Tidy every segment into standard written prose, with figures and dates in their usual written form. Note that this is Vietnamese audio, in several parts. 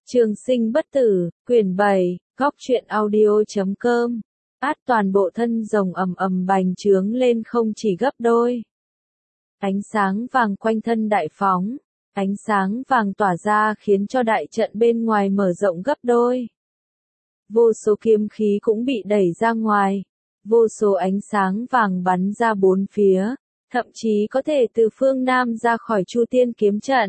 Trường sinh bất tử, quyển 7, góc truyện audio.com. Toàn bộ thân rồng ầm ầm bành trướng lên không chỉ gấp đôi. Ánh sáng vàng quanh thân đại phóng, ánh sáng vàng tỏa ra khiến cho đại trận bên ngoài mở rộng gấp đôi. Vô số kiếm khí cũng bị đẩy ra ngoài, vô số ánh sáng vàng bắn ra bốn phía, thậm chí có thể từ phương Nam ra khỏi Chu Tiên kiếm trận.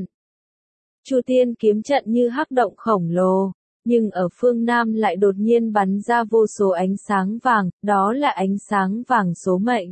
Chu Tiên kiếm trận như hắc động khổng lồ, nhưng ở phương Nam lại đột nhiên bắn ra vô số ánh sáng vàng, đó là ánh sáng vàng số mệnh.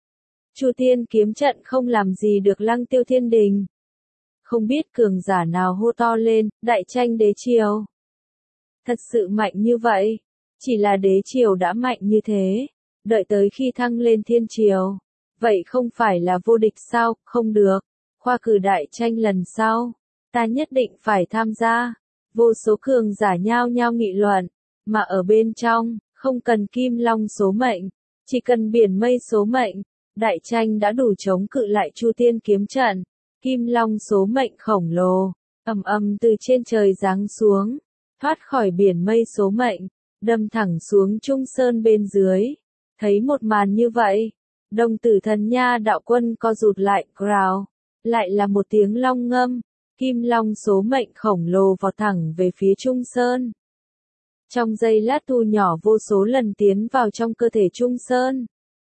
Chu Tiên kiếm trận không làm gì được Lăng Tiêu Thiên Đình. Không biết cường giả nào hô to lên, đại tranh đế triều. Thật sự mạnh như vậy, chỉ là đế triều đã mạnh như thế, đợi tới khi thăng lên thiên triều, vậy không phải là vô địch sao? Không được, khoa cử đại tranh lần sau, ta nhất định phải tham gia. Vô số cường giả nhao nhao nghị luận, mà ở bên trong, không cần kim long số mệnh, chỉ cần biển mây số mệnh, đại tranh đã đủ chống cự lại Chu Tiên kiếm trận. Kim long số mệnh khổng lồ, ầm ầm từ trên trời giáng xuống, thoát khỏi biển mây số mệnh, đâm thẳng xuống Trung Sơn bên dưới. Thấy một màn như vậy, đồng tử Thần Nha đạo quân co rụt lại, grào, lại là một tiếng long ngâm. Kim long số mệnh khổng lồ vọt thẳng về phía Trung Sơn. Trong giây lát thu nhỏ vô số lần tiến vào trong cơ thể Trung Sơn.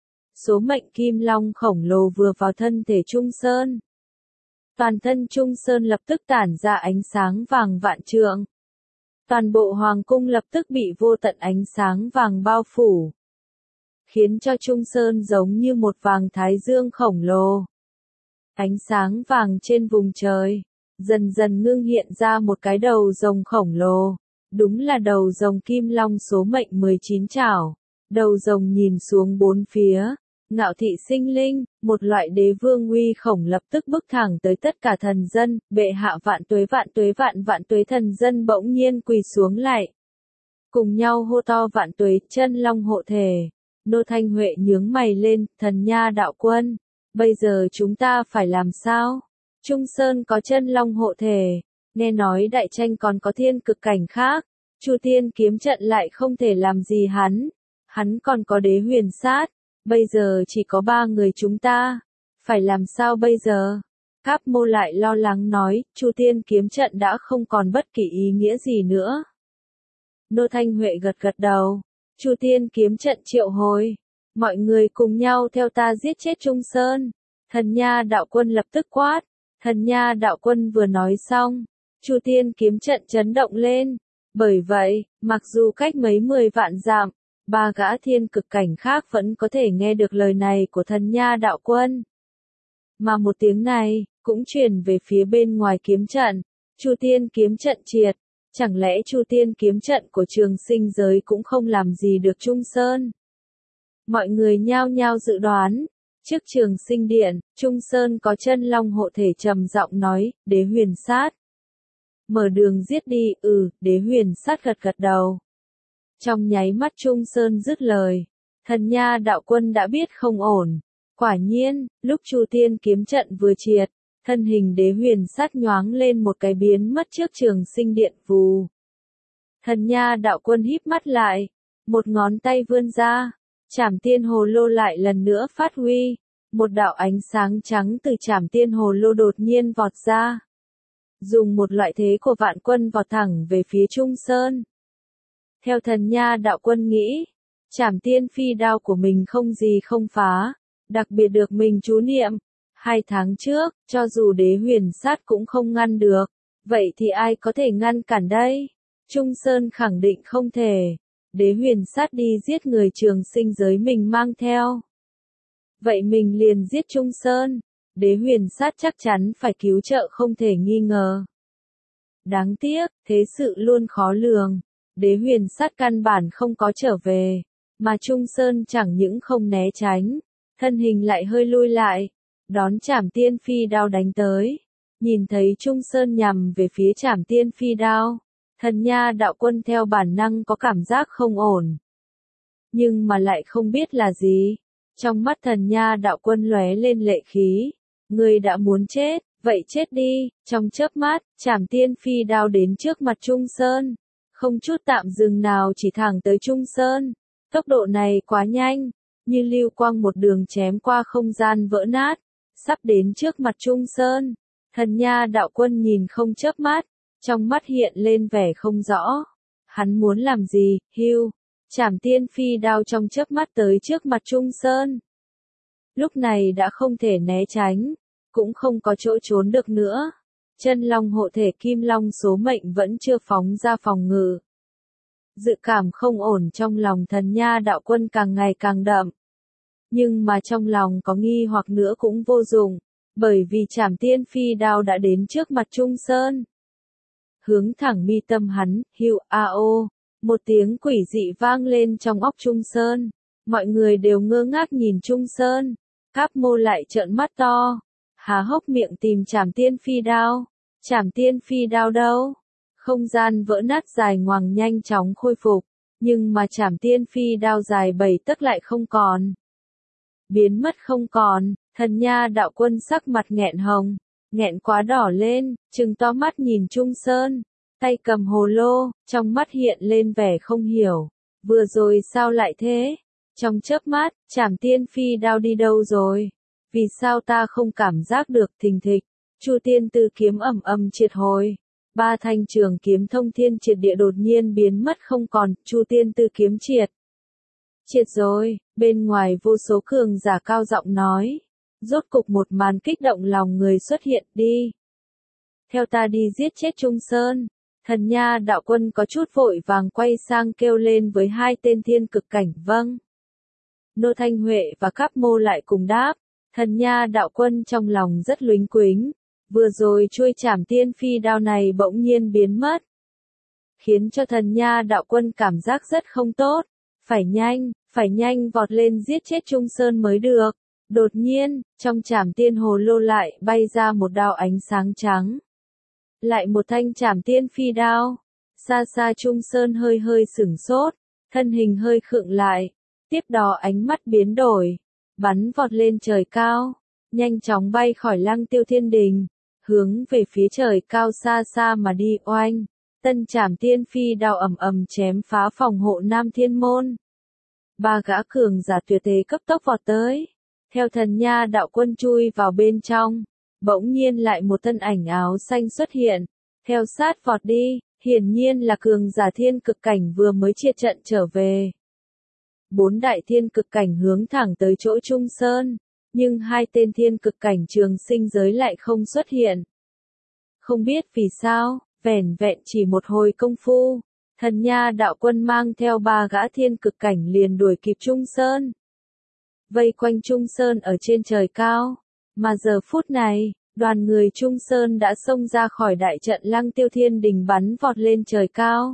Số mệnh kim long khổng lồ vừa vào thân thể Trung Sơn. Toàn thân Trung Sơn lập tức tản ra ánh sáng vàng vạn trượng. Toàn bộ hoàng cung lập tức bị vô tận ánh sáng vàng bao phủ, khiến cho Trung Sơn giống như một vàng thái dương khổng lồ. Ánh sáng vàng trên vùng trời dần dần ngưng hiện ra một cái đầu rồng khổng lồ, đúng là đầu rồng kim long số mệnh 19 chảo. Đầu rồng nhìn xuống bốn phía, ngạo thị sinh linh, một loại đế vương uy khổng lập tức bước thẳng tới tất cả thần dân. Bệ hạ vạn tuế vạn tuế. Thần dân bỗng nhiên quỳ xuống lại, cùng nhau hô to vạn tuế, chân long hộ thể. Nô Thanh Huệ nhướng mày lên, Thần Nha đạo quân, bây giờ chúng ta phải làm sao? Trung Sơn có chân long hộ thể, nghe nói đại tranh còn có thiên cực cảnh khác, Chu Tiên kiếm trận lại không thể làm gì hắn còn có đế huyền sát, bây giờ chỉ có 3 người chúng ta, phải làm sao bây giờ? Cáp Mô lại lo lắng nói, Chu Tiên kiếm trận đã không còn bất kỳ ý nghĩa gì nữa. Nô Thanh Huệ gật đầu, Chu Tiên kiếm trận triệu hồi, mọi người cùng nhau theo ta giết chết Trung Sơn. Thần Nha đạo quân lập tức quát. Thần Nha đạo quân vừa nói xong, Chu Tiên kiếm trận chấn động lên. Bởi vậy, mặc dù cách mấy 10 vạn dặm, 3 gã thiên cực cảnh khác vẫn có thể nghe được lời này của Thần Nha đạo quân. Mà một tiếng này, cũng truyền về phía bên ngoài kiếm trận. Chu Tiên kiếm trận triệt, chẳng lẽ Chu Tiên kiếm trận của Trường Sinh giới cũng không làm gì được Trung Sơn? Mọi người nhao nhao dự đoán. Trước Trường Sinh điện, Trung Sơn có chân long hộ thể trầm giọng nói, đế huyền sát. Mở đường giết đi, đế huyền sát gật đầu. Trong nháy mắt Trung Sơn dứt lời, Thần Nha đạo quân đã biết không ổn. Quả nhiên, lúc Chu Tiên kiếm trận vừa triệt, thân hình đế huyền sát nhoáng lên một cái biến mất trước Trường Sinh điện vù. Thần Nha đạo quân híp mắt lại, một ngón tay vươn ra. Trảm Tiên Hồ Lô lại lần nữa phát huy, một đạo ánh sáng trắng từ Trảm Tiên Hồ Lô đột nhiên vọt ra. Dùng một loại thế của vạn quân vọt thẳng về phía Trung Sơn. Theo Thần Nha đạo quân nghĩ, Trảm Tiên phi đao của mình không gì không phá, đặc biệt được mình chú niệm. 2 tháng trước, cho dù đế huyền sát cũng không ngăn được, vậy thì ai có thể ngăn cản đây? Trung Sơn khẳng định không thể. Đế huyền sát đi giết người Trường Sinh giới mình mang theo. Vậy mình liền giết Trung Sơn. Đế huyền sát chắc chắn phải cứu trợ không thể nghi ngờ. Đáng tiếc, thế sự luôn khó lường. Đế huyền sát căn bản không có trở về, mà Trung Sơn chẳng những không né tránh, thân hình lại hơi lui lại, đón Trảm Tiên phi đao đánh tới. Nhìn thấy Trung Sơn nhằm về phía Trảm Tiên phi đao, Thần Nha đạo quân theo bản năng có cảm giác không ổn. Nhưng mà lại không biết là gì. Trong mắt Thần Nha đạo quân lóe lên lệ khí. Ngươi đã muốn chết, Vậy chết đi, trong chớp mắt, Trảm Tiên Phi Đao đến trước mặt Trung Sơn. Không chút tạm dừng nào chỉ thẳng tới Trung Sơn. Tốc độ này quá nhanh, như lưu quang một đường chém qua không gian vỡ nát, sắp đến trước mặt Trung Sơn. Thần Nha đạo quân nhìn không chớp mắt, trong mắt hiện lên vẻ không rõ. Hắn muốn làm gì, hưu, Trảm Tiên Phi Đao trong chớp mắt tới trước mặt Trung Sơn. Lúc này đã không thể né tránh, cũng không có chỗ trốn được nữa. Chân long hộ thể kim long số mệnh vẫn chưa phóng ra phòng ngự. Dự cảm không ổn trong lòng thần Nha đạo quân càng ngày càng đậm. Nhưng mà trong lòng có nghi hoặc nữa cũng vô dụng, bởi vì Trảm Tiên Phi Đao đã đến trước mặt Trung Sơn. Hướng thẳng mi tâm hắn, hưu ao, một tiếng quỷ dị vang lên trong óc Trung Sơn. Mọi người đều ngơ ngác nhìn Trung Sơn. Cáp Mô lại trợn mắt to, há hốc miệng tìm Trảm Tiên Phi Đao. Trảm Tiên Phi Đao đâu? Không gian vỡ nát dài ngoằng nhanh chóng khôi phục, nhưng mà Trảm Tiên Phi Đao dài 7 tấc lại không còn. Biến mất không còn, thần Nha đạo quân sắc mặt nghẹn hồng, nghẹn quá đỏ lên, trừng to mắt nhìn Trung Sơn, tay cầm hồ lô, trong mắt hiện lên vẻ không hiểu. Vừa rồi sao lại thế? Trong chớp mắt, Trảm Tiên Phi Đao đi đâu rồi? Vì sao ta không cảm giác được thình thịch? Chu Tiên Tư kiếm ầm ầm triệt hồi. Ba thanh trường kiếm thông thiên triệt địa đột nhiên biến mất không còn, Chu Tiên Tư kiếm triệt. Triệt rồi, bên ngoài vô số cường giả cao giọng nói. Rốt cục một màn kích động lòng người xuất hiện, đi. Theo ta đi giết chết Trung Sơn. Thần Nha đạo quân có chút vội vàng quay sang kêu lên với hai tên thiên cực cảnh, vâng. Nô Thanh Huệ và Cáp Mô lại cùng đáp. Thần Nha đạo quân trong lòng rất luống quính. Vừa rồi chuôi Trảm Tiên Phi Đao này bỗng nhiên biến mất. Khiến cho thần Nha đạo quân cảm giác rất không tốt. Phải nhanh vọt lên giết chết Trung Sơn mới được. Đột nhiên, trong Trảm Tiên hồ lô lại bay ra một đao ánh sáng trắng. Lại một thanh Trảm Tiên Phi Đao. Xa xa Trung Sơn hơi hơi sửng sốt, thân hình hơi khựng lại. Tiếp đó ánh mắt biến đổi, bắn vọt lên trời cao, nhanh chóng bay khỏi Lăng Tiêu Thiên Đình, hướng về phía trời cao xa xa mà đi. Oanh, tân Trảm Tiên Phi Đao ầm ầm chém phá phòng hộ Nam Thiên Môn. Ba gã cường giả tuyệt thế cấp tốc vọt tới, theo thần Nha đạo quân chui vào bên trong, bỗng nhiên lại một thân ảnh áo xanh xuất hiện, theo sát vọt đi, hiển nhiên là cường giả thiên cực cảnh vừa mới triệt trận trở về. 4 đại thiên cực cảnh hướng thẳng tới chỗ Trung Sơn, nhưng hai tên thiên cực cảnh trường sinh giới lại không xuất hiện. Không biết vì sao, vẻn vẹn chỉ một hồi công phu, thần Nha đạo quân mang theo 3 gã thiên cực cảnh liền đuổi kịp Trung Sơn. Vây quanh Trung Sơn ở trên trời cao, mà giờ phút này, đoàn người Trung Sơn đã xông ra khỏi đại trận Lăng Tiêu Thiên Đình bắn vọt lên trời cao.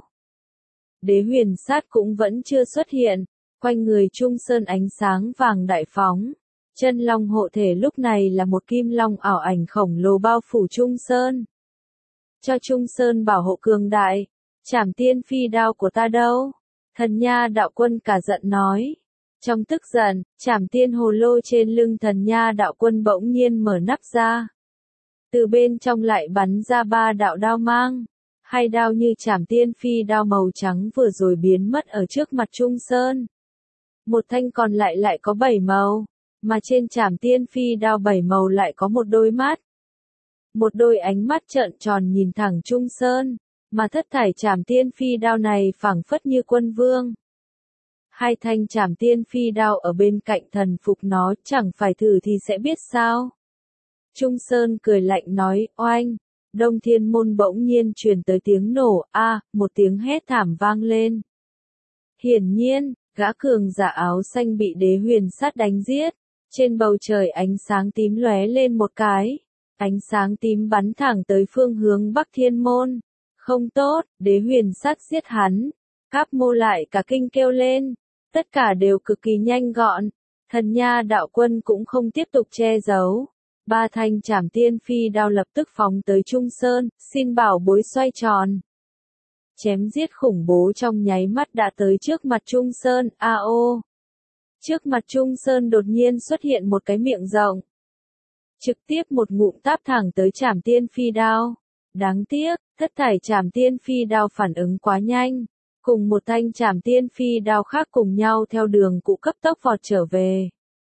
Đế huyền sát cũng vẫn chưa xuất hiện. Quanh người Trung Sơn ánh sáng vàng đại phóng. Chân long hộ thể lúc này là một kim long ảo ảnh khổng lồ bao phủ Trung Sơn. Cho Trung Sơn bảo hộ cường đại. Trảm Tiên Phi Đao của ta đâu? Thần Nha đạo quân cả giận nói. Trong tức giận, Trảm Tiên hồ lô trên lưng thần Nha đạo quân bỗng nhiên mở nắp ra. Từ bên trong lại bắn ra 3 đạo đao mang. 2 đao như Trảm Tiên Phi Đao màu trắng vừa rồi biến mất ở trước mặt Trung Sơn. Một thanh còn lại có 7 màu, mà trên Trảm Tiên Phi Đao 7 màu lại có một đôi mắt. Một đôi ánh mắt trợn tròn nhìn thẳng Trung Sơn, mà thất thải Trảm Tiên Phi Đao này phảng phất như quân vương. Hai thanh Trảm Tiên Phi Đao ở bên cạnh thần phục nó, chẳng phải thử thì sẽ biết sao. Trung Sơn cười lạnh nói, oanh, Đông Thiên Môn bỗng nhiên truyền tới tiếng nổ, một tiếng hét thảm vang lên. Hiển nhiên, gã cường giả áo xanh bị đế huyền sát đánh giết. Trên bầu trời ánh sáng tím lóe lên một cái. Ánh sáng tím bắn thẳng tới phương hướng Bắc Thiên Môn. Không tốt, đế huyền sát giết hắn. Cáp Mô lại cả kinh kêu lên. Tất cả đều cực kỳ nhanh gọn. Thần Nha đạo quân cũng không tiếp tục che giấu. 3 thanh Trảm Tiên Phi Đao lập tức phóng tới Trung Sơn, xin bảo bối xoay tròn. Chém giết khủng bố trong nháy mắt đã tới trước mặt Trung Sơn, Trước mặt Trung Sơn đột nhiên xuất hiện một cái miệng rộng. trực tiếp một ngụm táp thẳng tới Trảm Tiên Phi Đao. Đáng tiếc, thất thải Trảm Tiên Phi Đao phản ứng quá nhanh, cùng một thanh Trảm Tiên Phi Đao khác cùng nhau theo đường cũ cấp tốc vọt trở về.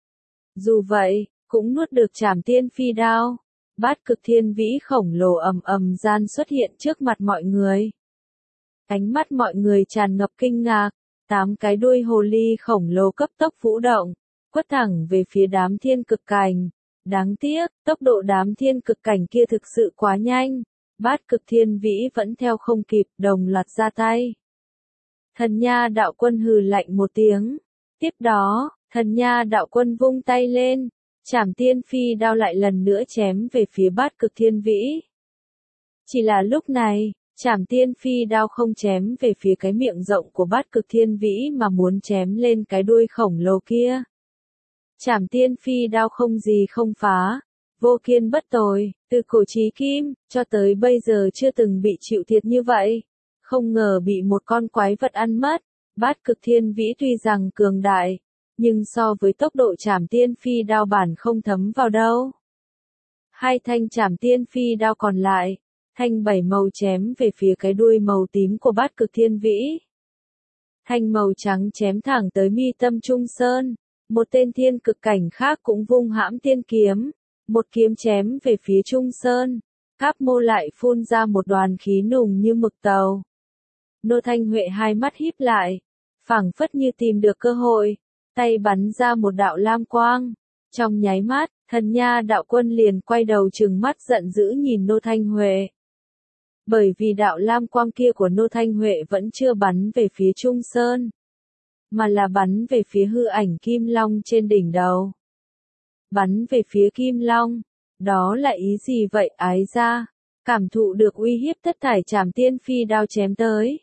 Dù vậy, cũng nuốt được Trảm Tiên Phi Đao. Bát Cực Thiên Vĩ khổng lồ ầm ầm gian xuất hiện trước mặt mọi người. Ánh mắt mọi người tràn ngập kinh ngạc, 8 cái đuôi hồ ly khổng lồ cấp tốc vũ động, quất thẳng về phía đám thiên cực cảnh. Đáng tiếc, tốc độ đám thiên cực cảnh kia thực sự quá nhanh, Bát Cực Thiên Vĩ vẫn theo không kịp, đồng loạt ra tay. Thần Nha Đạo Quân hừ lạnh một tiếng. Tiếp đó, Thần Nha Đạo Quân vung tay lên, Trảm Tiên Phi Đao lại lần nữa chém về phía Bát Cực Thiên Vĩ. Chỉ là lúc này, Trảm Tiên Phi Đao không chém về phía cái miệng rộng của Bát Cực Thiên Vĩ mà muốn chém lên cái đuôi khổng lồ kia. Trảm Tiên Phi Đao không gì không phá, vô kiên bất tồi, từ cổ chí kim, cho tới bây giờ chưa từng bị chịu thiệt như vậy. Không ngờ bị một con quái vật ăn mất. Bát Cực Thiên Vĩ tuy rằng cường đại, nhưng so với tốc độ Trảm Tiên Phi Đao bản không thấm vào đâu. Hai thanh Trảm Tiên Phi Đao còn lại, thanh 7 màu chém về phía cái đuôi màu tím của Bát Cực Thiên Vĩ. Thanh màu trắng chém thẳng tới mi tâm Trung Sơn. Một tên thiên cực cảnh khác cũng vung hãm tiên kiếm, một kiếm chém về phía Trung Sơn. Cáp Mô lại phun ra một đoàn khí nùng như mực tàu. Nô Thanh Huệ hai mắt híp lại, phảng phất như tìm được cơ hội, tay bắn ra một đạo lam quang. Trong nháy mắt, Thần Nha Đạo Quân liền quay đầu trừng mắt giận dữ nhìn Nô Thanh Huệ. Bởi vì đạo lam quang kia của Nô Thanh Huệ vẫn chưa bắn về phía Trung Sơn, mà là bắn về phía hư ảnh Kim Long trên đỉnh đầu. Bắn về phía Kim Long, đó là ý gì vậy ái gia? Cảm thụ được uy hiếp thất thải Trảm Tiên Phi Đao chém tới.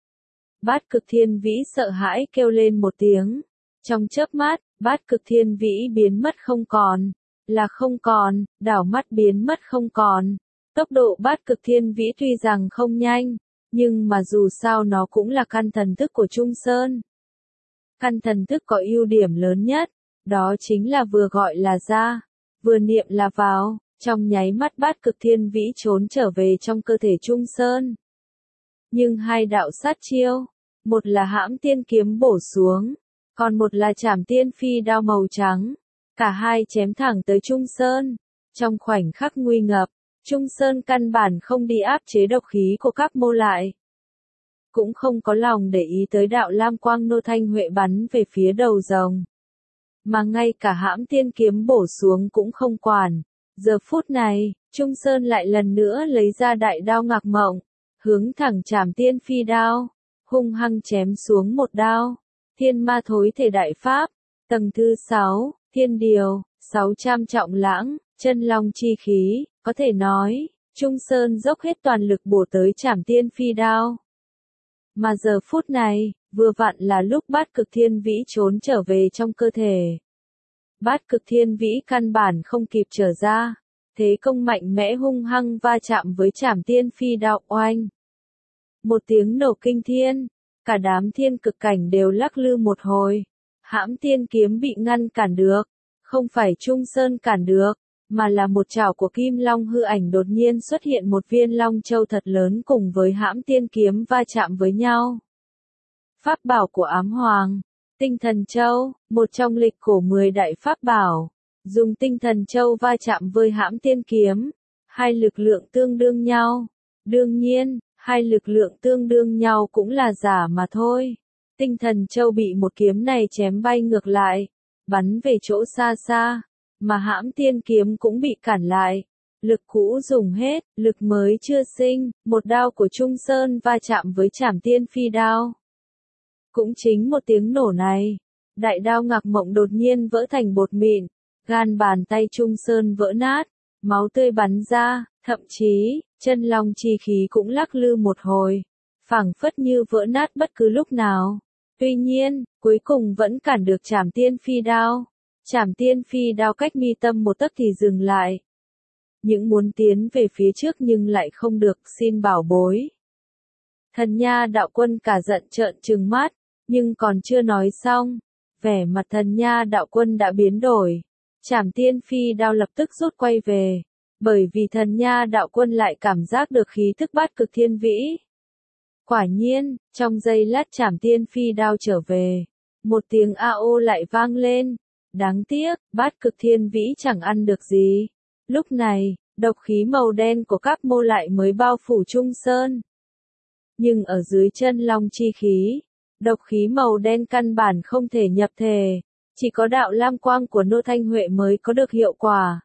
Bát Cực Thiên Vĩ sợ hãi kêu lên một tiếng. Trong chớp mắt, Bát Cực Thiên Vĩ biến mất không còn. Là không còn, đảo mắt biến mất không còn. Tốc độ Bát Cực Thiên Vĩ tuy rằng không nhanh, nhưng mà dù sao nó cũng là căn thần thức của Trung Sơn. Căn thần thức có ưu điểm lớn nhất, đó chính là vừa gọi là ra, vừa niệm là vào, trong nháy mắt Bát Cực Thiên Vĩ trốn trở về trong cơ thể Trung Sơn. Nhưng hai đạo sát chiêu, một là hãm tiên kiếm bổ xuống, còn một là Trảm Tiên Phi Đao màu trắng, cả hai chém thẳng tới Trung Sơn. Trong khoảnh khắc nguy ngập, Trung Sơn căn bản không đi áp chế độc khí của các mô lại. Cũng không có lòng để ý tới đạo lam quang Nô Thanh Huệ bắn về phía đầu rồng. Mà ngay cả hãm tiên kiếm bổ xuống cũng không quản. Giờ phút này, Trung Sơn lại lần nữa lấy ra đại đao ngạc mộng, hướng thẳng Trảm Tiên Phi Đao, hung hăng chém xuống một đao. Thiên Ma Thối Thể Đại Pháp, tầng thứ 6, Thiên Điều, 600 trọng lãng, chân long chi khí, có thể nói, Trung Sơn dốc hết toàn lực bổ tới Trảm Tiên Phi Đao. Mà giờ phút này, vừa vặn là lúc Bát Cực Thiên Vĩ trốn trở về trong cơ thể. Bát Cực Thiên Vĩ căn bản không kịp trở ra, thế công mạnh mẽ hung hăng va chạm với Trảm Tiên Phi Đao oanh. Một tiếng nổ kinh thiên, cả đám thiên cực cảnh đều lắc lư một hồi. Hãm tiên kiếm bị ngăn cản được, không phải Trung Sơn cản được, mà là một chảo của Kim Long hư ảnh đột nhiên xuất hiện một viên Long Châu thật lớn cùng với hãm tiên kiếm va chạm với nhau. Pháp bảo của Ám Hoàng, Tinh Thần Châu, một trong lịch cổ 10 đại pháp bảo, dùng Tinh Thần Châu va chạm với hãm tiên kiếm, hai lực lượng tương đương nhau. Đương nhiên, hai lực lượng tương đương nhau cũng là giả mà thôi. Tinh Thần Châu bị một kiếm này chém bay ngược lại, bắn về chỗ xa xa, mà hãm tiên kiếm cũng bị cản lại. Lực cũ dùng hết, lực mới chưa sinh, một đao của Trung Sơn va chạm với Trảm Tiên Phi Đao. Cũng chính một tiếng nổ này, đại đao ngạc mộng đột nhiên vỡ thành bột mịn, gan bàn tay Trung Sơn vỡ nát, máu tươi bắn ra, thậm chí, chân long chi khí cũng lắc lư một hồi, phảng phất như vỡ nát bất cứ lúc nào. Tuy nhiên, cuối cùng vẫn cản được Trảm Tiên Phi Đao. Trảm Tiên Phi Đao cách mi tâm một tấc thì dừng lại. Những muốn tiến về phía trước nhưng lại không được, xin bảo bối. Thần Nha Đạo Quân cả giận trợn trừng mắt, nhưng còn chưa nói xong, vẻ mặt Thần Nha Đạo Quân đã biến đổi. Trảm Tiên Phi Đao lập tức rút quay về, bởi vì Thần Nha đạo quân lại cảm giác được khí tức Bát Cực Thiên Vĩ. Quả nhiên, trong giây lát Trảm Tiên Phi Đao trở về, một tiếng AO lại vang lên. Đáng tiếc, Bát Cực Thiên Vĩ chẳng ăn được gì. Lúc này, độc khí màu đen của các mô lại mới bao phủ Trung Sơn. Nhưng ở dưới chân long chi khí, độc khí màu đen căn bản không thể nhập thể, chỉ có đạo lam quang của Nô Thanh Huệ mới có được hiệu quả.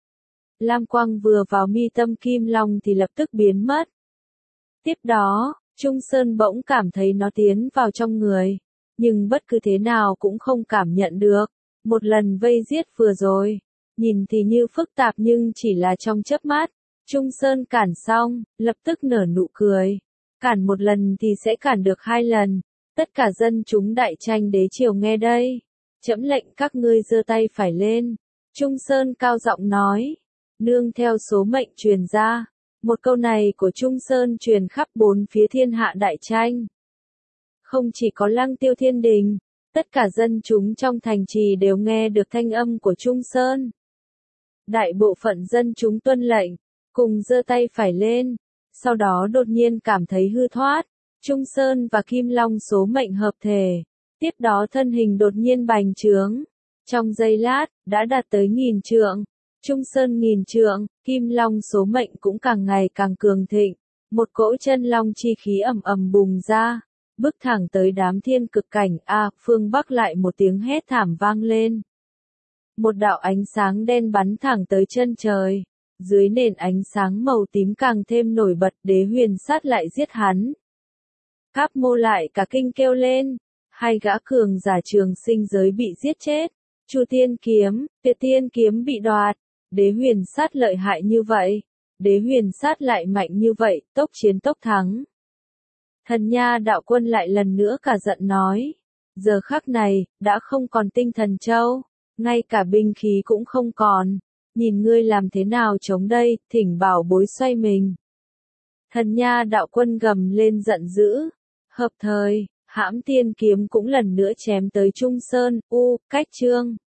Lam quang vừa vào mi tâm kim long thì lập tức biến mất. Tiếp đó, Trung Sơn bỗng cảm thấy nó tiến vào trong người, nhưng bất cứ thế nào cũng không cảm nhận được. Một lần vây giết vừa rồi, nhìn thì như phức tạp nhưng chỉ là trong chớp mắt. Trung Sơn cản xong, lập tức nở nụ cười. Cản một lần thì sẽ cản được 2 lần. Tất cả dân chúng Đại Tranh Đế Triều nghe đây. Trẫm lệnh các ngươi giơ tay phải lên. Trung Sơn cao giọng nói. Nương theo số mệnh truyền ra. Một câu này của Trung Sơn truyền khắp 4 phía thiên hạ Đại Tranh. Không chỉ có Lăng Tiêu Thiên Đình, tất cả dân chúng trong thành trì đều nghe được thanh âm của Trung Sơn. Đại bộ phận dân chúng tuân lệnh, cùng giơ tay phải lên, sau đó đột nhiên cảm thấy hư thoát. Trung Sơn và Kim Long số mệnh hợp thể, tiếp đó thân hình đột nhiên bành trướng. Trong giây lát, đã đạt tới 1000 trượng. Trung Sơn 1000 trượng, Kim Long số mệnh cũng càng ngày càng cường thịnh. Một cỗ chân long chi khí ầm ầm bùng ra, bước thẳng tới đám thiên cực cảnh. Phương Bắc lại một tiếng hét thảm vang lên. Một đạo ánh sáng đen bắn thẳng tới chân trời. Dưới nền ánh sáng màu tím càng thêm nổi bật, Đế Huyền Sát lại giết hắn. Các mô lại cả kinh kêu lên. 2 gã cường giả trường sinh giới bị giết chết. Chu Tiên Kiếm, Tuyệt Tiên Kiếm bị đoạt. Đế Huyền Sát lợi hại như vậy. Đế Huyền Sát lại mạnh như vậy, tốc chiến tốc thắng. Thần Nha đạo quân lại lần nữa cả giận nói. Giờ khắc này, đã không còn tinh thần châu. Ngay cả binh khí cũng không còn. Nhìn ngươi làm thế nào chống đây, thỉnh bảo bối xoay mình. Thần Nha đạo quân gầm lên giận dữ. Hợp thời, Hãm Tiên Kiếm cũng lần nữa chém tới Trung Sơn. Cách chương